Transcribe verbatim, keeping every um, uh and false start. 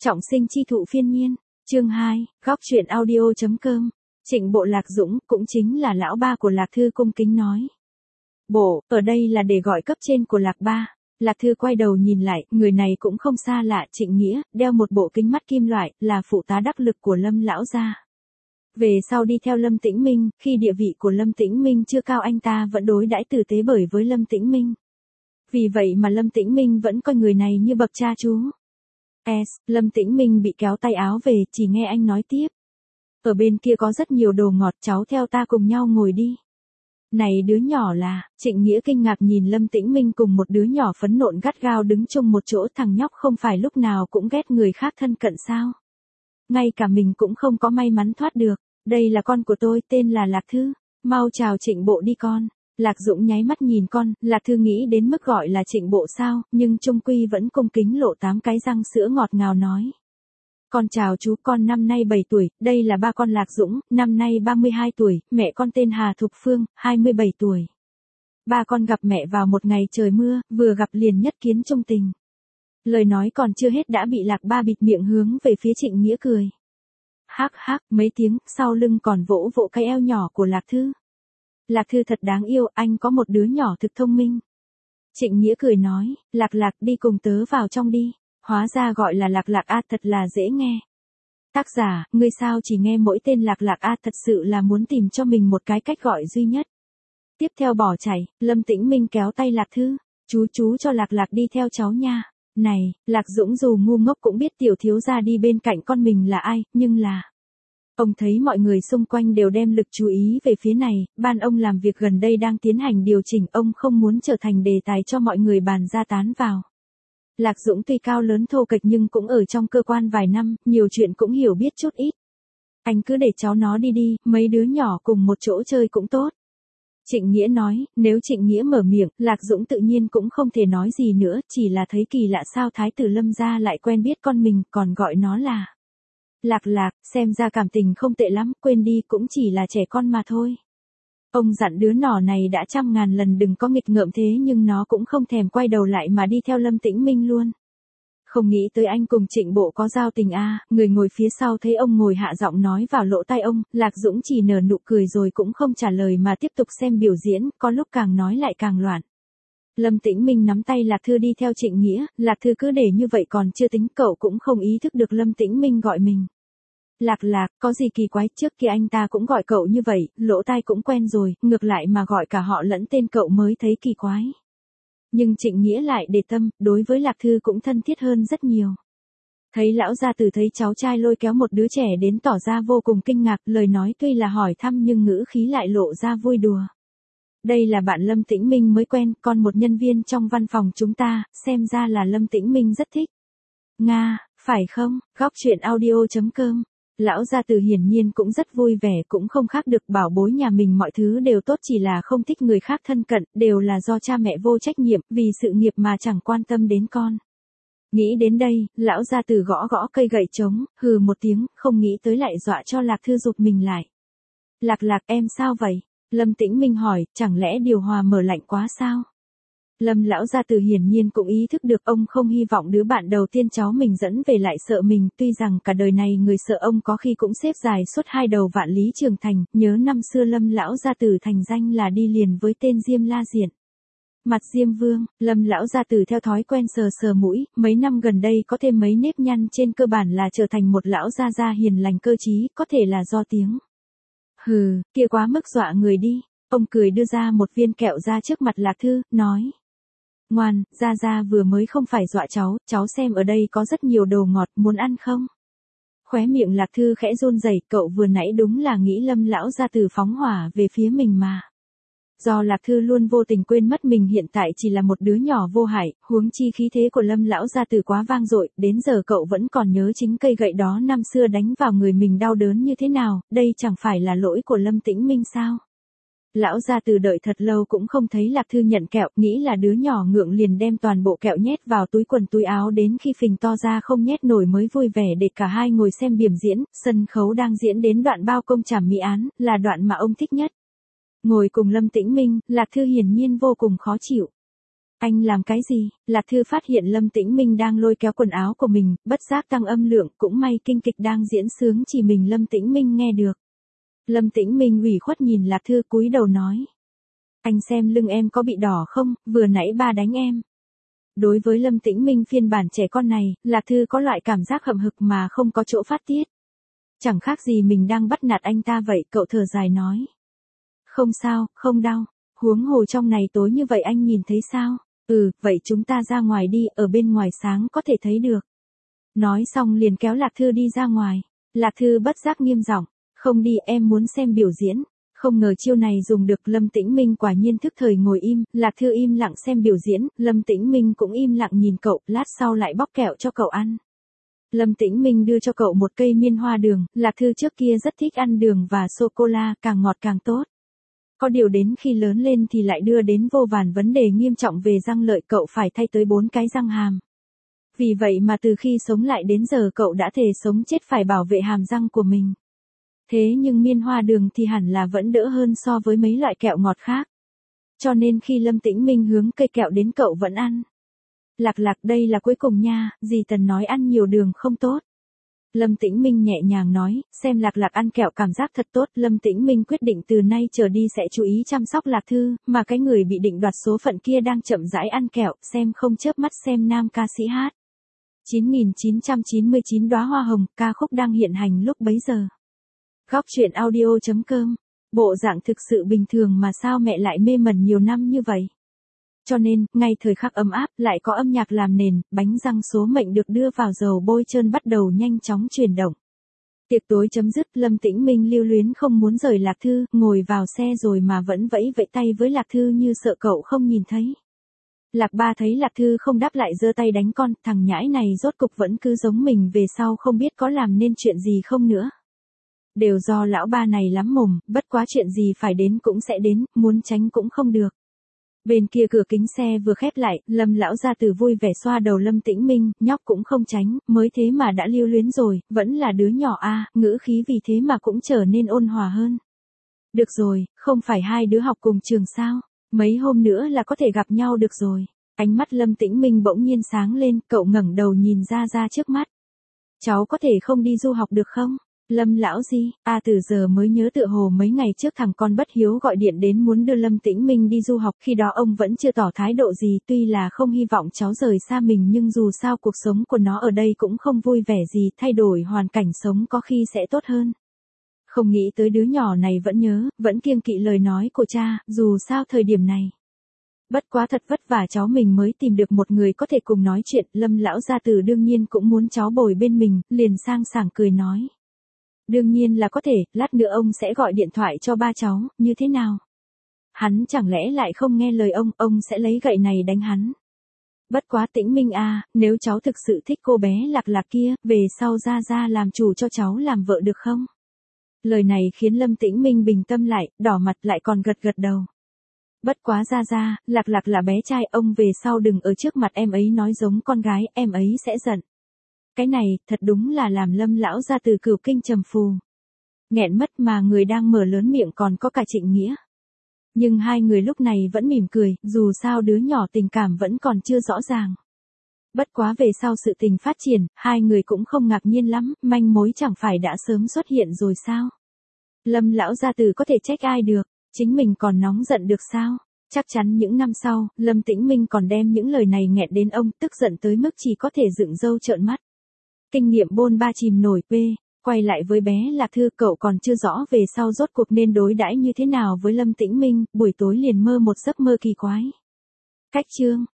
Trọng sinh chi thụ phiên nhiên, chương hai, góc truyện audio.com, Trịnh Bộ Lạc Dũng cũng chính là lão ba của Lạc Thư cung kính nói. Bộ, ở đây là để gọi cấp trên của Lạc ba. Lạc Thư quay đầu nhìn lại, người này cũng không xa lạ, Trịnh Nghĩa, đeo một bộ kính mắt kim loại, là phụ tá đắc lực của Lâm lão gia. Về sau đi theo Lâm Tĩnh Minh, khi địa vị của Lâm Tĩnh Minh chưa cao anh ta vẫn đối đãi tử tế bởi với Lâm Tĩnh Minh. Vì vậy mà Lâm Tĩnh Minh vẫn coi người này như bậc cha chú. S, Lâm Tĩnh Minh bị kéo tay áo về, chỉ nghe anh nói tiếp. Ở bên kia có rất nhiều đồ ngọt, cháu theo ta cùng nhau ngồi đi. Này đứa nhỏ là, Trịnh Nghĩa kinh ngạc nhìn Lâm Tĩnh Minh cùng một đứa nhỏ phấn nộn gắt gao đứng chung một chỗ, thằng nhóc không phải lúc nào cũng ghét người khác thân cận sao. Ngay cả mình cũng không có may mắn thoát được, đây là con của tôi, tên là Lạc Thư, mau chào Trịnh Bộ đi con. Lạc Dũng nháy mắt nhìn con, Lạc Thư nghĩ đến mức gọi là Trịnh Bộ sao, nhưng trung quy vẫn cung kính lộ tám cái răng sữa ngọt ngào nói. Con chào chú, con năm nay bảy tuổi, đây là ba con Lạc Dũng, năm nay ba mươi hai tuổi, mẹ con tên Hà Thục Phương, hai mươi bảy tuổi. Ba con gặp mẹ vào một ngày trời mưa, vừa gặp liền nhất kiến trung tình. Lời nói còn chưa hết đã bị Lạc ba bịt miệng hướng về phía Trịnh Nghĩa cười. Hắc hắc, mấy tiếng, sau lưng còn vỗ vỗ cái eo nhỏ của Lạc Thư. Lạc Thư thật đáng yêu, anh có một đứa nhỏ thực thông minh. Trịnh Nghĩa cười nói, Lạc Lạc đi cùng tớ vào trong đi. Hóa ra gọi là Lạc Lạc A, thật là dễ nghe. Tác giả, ngươi sao chỉ nghe mỗi tên Lạc Lạc A, thật sự là muốn tìm cho mình một cái cách gọi duy nhất. Tiếp theo bỏ chạy, Lâm Tĩnh Minh kéo tay Lạc Thư, chú chú cho Lạc Lạc đi theo cháu nha. Này, Lạc Dũng dù ngu ngốc cũng biết tiểu thiếu gia đi bên cạnh con mình là ai, nhưng là... Ông thấy mọi người xung quanh đều đem lực chú ý về phía này, ban ông làm việc gần đây đang tiến hành điều chỉnh, ông không muốn trở thành đề tài cho mọi người bàn ra tán vào. Lạc Dũng tuy cao lớn thô kệch nhưng cũng ở trong cơ quan vài năm, nhiều chuyện cũng hiểu biết chút ít. Anh cứ để cháu nó đi đi, mấy đứa nhỏ cùng một chỗ chơi cũng tốt. Trịnh Nghĩa nói, nếu Trịnh Nghĩa mở miệng, Lạc Dũng tự nhiên cũng không thể nói gì nữa, chỉ là thấy kỳ lạ sao Thái tử Lâm gia lại quen biết con mình, còn gọi nó là Lạc Lạc, xem ra cảm tình không tệ lắm, quên đi, cũng chỉ là trẻ con mà thôi. Ông dặn đứa nhỏ này đã trăm ngàn lần đừng có nghịch ngợm thế nhưng nó cũng không thèm quay đầu lại mà đi theo Lâm Tĩnh Minh luôn. Không nghĩ tới anh cùng Trịnh Bộ có giao tình a. À, người ngồi phía sau thấy ông ngồi hạ giọng nói vào lỗ tai ông, Lạc Dũng chỉ nở nụ cười rồi cũng không trả lời mà tiếp tục xem biểu diễn, có lúc càng nói lại càng loạn. Lâm Tĩnh Minh nắm tay Lạc Thư đi theo Trịnh Nghĩa, Lạc Thư cứ để như vậy còn chưa tính, cậu cũng không ý thức được Lâm Tĩnh Minh gọi mình. Lạc Lạc, có gì kỳ quái, trước kia anh ta cũng gọi cậu như vậy, lỗ tai cũng quen rồi, ngược lại mà gọi cả họ lẫn tên cậu mới thấy kỳ quái. Nhưng Trịnh Nghĩa lại để tâm, đối với Lạc Thư cũng thân thiết hơn rất nhiều. Thấy lão gia tử thấy cháu trai lôi kéo một đứa trẻ đến tỏ ra vô cùng kinh ngạc, lời nói tuy là hỏi thăm nhưng ngữ khí lại lộ ra vui đùa. Đây là bạn Lâm Tĩnh Minh mới quen, còn một nhân viên trong văn phòng chúng ta, xem ra là Lâm Tĩnh Minh rất thích. Nga, phải không? Góc truyện audio.com. Lão gia tử hiển nhiên cũng rất vui vẻ, cũng không khác được, bảo bối nhà mình mọi thứ đều tốt, chỉ là không thích người khác thân cận, đều là do cha mẹ vô trách nhiệm, vì sự nghiệp mà chẳng quan tâm đến con. Nghĩ đến đây, lão gia tử gõ gõ cây gậy trống, hừ một tiếng, không nghĩ tới lại dọa cho Lạc Thư rụt mình lại. Lạc Lạc, em sao vậy? Lâm Tĩnh Minh hỏi, chẳng lẽ điều hòa mở lạnh quá sao? Lâm lão gia tử hiển nhiên cũng ý thức được ông không hy vọng đứa bạn đầu tiên cháu mình dẫn về lại sợ mình, tuy rằng cả đời này người sợ ông có khi cũng xếp dài suốt hai đầu vạn lý trường thành, nhớ năm xưa Lâm lão gia tử thành danh là đi liền với tên Diêm La Diện. Mặt Diêm Vương, Lâm lão gia tử theo thói quen sờ sờ mũi, mấy năm gần đây có thêm mấy nếp nhăn, trên cơ bản là trở thành một lão gia gia hiền lành cơ trí, có thể là do tiếng. Hừ, kia quá mức dọa người đi. Ông cười đưa ra một viên kẹo ra trước mặt Lạc Thư, nói. Ngoan, Gia Gia vừa mới không phải dọa cháu, cháu xem ở đây có rất nhiều đồ ngọt, muốn ăn không? Khóe miệng Lạc Thư khẽ run rẩy, cậu vừa nãy đúng là nghĩ Lâm lão gia tử phóng hỏa về phía mình mà. Do Lạc Thư luôn vô tình quên mất mình hiện tại chỉ là một đứa nhỏ vô hại, huống chi khí thế của Lâm lão gia tử quá vang dội, đến giờ cậu vẫn còn nhớ chính cây gậy đó năm xưa đánh vào người mình đau đớn như thế nào, đây chẳng phải là lỗi của Lâm Tĩnh Minh sao? Lão gia tử đợi thật lâu cũng không thấy Lạc Thư nhận kẹo, nghĩ là đứa nhỏ ngượng liền đem toàn bộ kẹo nhét vào túi quần túi áo, đến khi phình to ra không nhét nổi mới vui vẻ để cả hai ngồi xem biểu diễn, sân khấu đang diễn đến đoạn bao công trảm mỹ án, là đoạn mà ông thích nhất. Ngồi cùng Lâm Tĩnh Minh, Lạc Thư hiển nhiên vô cùng khó chịu. Anh làm cái gì? Lạc Thư phát hiện Lâm Tĩnh Minh đang lôi kéo quần áo của mình, bất giác tăng âm lượng, cũng may kinh kịch đang diễn sướng chỉ mình Lâm Tĩnh Minh nghe được. Lâm Tĩnh Minh ủy khuất nhìn Lạc Thư cúi đầu nói. Anh xem lưng em có bị đỏ không, vừa nãy ba đánh em. Đối với Lâm Tĩnh Minh phiên bản trẻ con này, Lạc Thư có loại cảm giác hậm hực mà không có chỗ phát tiết. Chẳng khác gì mình đang bắt nạt anh ta vậy, cậu thở dài nói. Không sao, không đau, huống hồ trong này tối như vậy anh nhìn thấy sao? Ừ, vậy chúng ta ra ngoài đi, ở bên ngoài sáng có thể thấy được. Nói xong liền kéo Lạc Thư đi ra ngoài. Lạc Thư bất giác nghiêm giọng, không đi, em muốn xem biểu diễn. Không ngờ chiêu này dùng được, Lâm Tĩnh Minh quả nhiên thức thời ngồi im, Lạc Thư im lặng xem biểu diễn, Lâm Tĩnh Minh cũng im lặng nhìn cậu, lát sau lại bóc kẹo cho cậu ăn. Lâm Tĩnh Minh đưa cho cậu một cây miên hoa đường, Lạc Thư trước kia rất thích ăn đường và sô-cô-la, càng ngọt càng tốt. Có điều đến khi lớn lên thì lại đưa đến vô vàn vấn đề nghiêm trọng về răng lợi, cậu phải thay tới bốn cái răng hàm. Vì vậy mà từ khi sống lại đến giờ cậu đã thề sống chết phải bảo vệ hàm răng của mình. Thế nhưng miên hoa đường thì hẳn là vẫn đỡ hơn so với mấy loại kẹo ngọt khác. Cho nên khi Lâm Tĩnh Minh hướng cây kẹo đến cậu vẫn ăn. Lạc Lạc, đây là cuối cùng nha, dì Tần nói ăn nhiều đường không tốt. Lâm Tĩnh Minh nhẹ nhàng nói, xem Lạc Lạc ăn kẹo cảm giác thật tốt. Lâm Tĩnh Minh quyết định từ nay trở đi sẽ chú ý chăm sóc Lạc Thư, mà cái người bị định đoạt số phận kia đang chậm rãi ăn kẹo, xem không chớp mắt xem nam ca sĩ hát. chín nghìn chín trăm chín mươi chín đóa hoa hồng, ca khúc đang hiện hành lúc bấy giờ. Góc truyện audio chấm com. Bộ dạng thực sự bình thường mà sao mẹ lại mê mẩn nhiều năm như vậy? Cho nên, ngay thời khắc ấm áp, lại có âm nhạc làm nền, bánh răng số mệnh được đưa vào dầu bôi trơn bắt đầu nhanh chóng chuyển động. Tiệc tối chấm dứt, Lâm Tĩnh Minh lưu luyến không muốn rời Lạc Thư, ngồi vào xe rồi mà vẫn vẫy vẫy tay với Lạc Thư như sợ cậu không nhìn thấy. Lạc Ba thấy Lạc Thư không đáp lại giơ tay đánh con, thằng nhãi này rốt cục vẫn cứ giống mình, về sau không biết có làm nên chuyện gì không nữa. Đều do lão ba này lắm mồm, bất quá chuyện gì phải đến cũng sẽ đến, muốn tránh cũng không được. Bên kia cửa kính xe vừa khép lại, Lâm lão gia tử vui vẻ xoa đầu Lâm Tĩnh Minh, nhóc cũng không tránh, mới thế mà đã lưu luyến rồi, vẫn là đứa nhỏ a, à, ngữ khí vì thế mà cũng trở nên ôn hòa hơn. Được rồi, không phải hai đứa học cùng trường sao, mấy hôm nữa là có thể gặp nhau được rồi. Ánh mắt Lâm Tĩnh Minh bỗng nhiên sáng lên, cậu ngẩng đầu nhìn ra ra trước mắt. Cháu có thể không đi du học được không? Lâm lão gì, à từ giờ mới nhớ tựa hồ mấy ngày trước thằng con bất hiếu gọi điện đến muốn đưa Lâm Tĩnh Minh đi du học, khi đó ông vẫn chưa tỏ thái độ gì, tuy là không hy vọng cháu rời xa mình nhưng dù sao cuộc sống của nó ở đây cũng không vui vẻ gì, thay đổi hoàn cảnh sống có khi sẽ tốt hơn. Không nghĩ tới đứa nhỏ này vẫn nhớ, vẫn kiêng kỵ lời nói của cha, dù sao thời điểm này. Bất quá thật vất vả cháu mình mới tìm được một người có thể cùng nói chuyện, Lâm lão gia tử đương nhiên cũng muốn cháu bồi bên mình, liền sang sảng cười nói. Đương nhiên là có thể, lát nữa ông sẽ gọi điện thoại cho ba cháu, như thế nào? Hắn chẳng lẽ lại không nghe lời ông, ông sẽ lấy gậy này đánh hắn. Bất quá Tĩnh Minh à, nếu cháu thực sự thích cô bé Lạc Lạc kia, về sau ra ra làm chủ cho cháu làm vợ được không? Lời này khiến Lâm Tĩnh Minh bình tâm lại, đỏ mặt lại còn gật gật đầu. Bất quá ra ra, Lạc Lạc là bé trai, ông về sau đừng ở trước mặt em ấy nói giống con gái, em ấy sẽ giận. Cái này, thật đúng là làm Lâm lão gia từ cửu kinh trầm phù. Nghẹn mất mà người đang mở lớn miệng còn có cả Trịnh Nghĩa. Nhưng hai người lúc này vẫn mỉm cười, dù sao đứa nhỏ tình cảm vẫn còn chưa rõ ràng. Bất quá về sau sự tình phát triển, hai người cũng không ngạc nhiên lắm, manh mối chẳng phải đã sớm xuất hiện rồi sao? Lâm lão gia từ có thể trách ai được, chính mình còn nóng giận được sao? Chắc chắn những năm sau, Lâm Tĩnh Minh còn đem những lời này nghẹn đến ông, tức giận tới mức chỉ có thể dựng râu trợn mắt. Kinh nghiệm bôn ba chìm nổi p, quay lại với bé Lạc Thư, cậu còn chưa rõ về sau rốt cuộc nên đối đãi như thế nào với Lâm Tĩnh Minh, buổi tối liền mơ một giấc mơ kỳ quái. Cách chương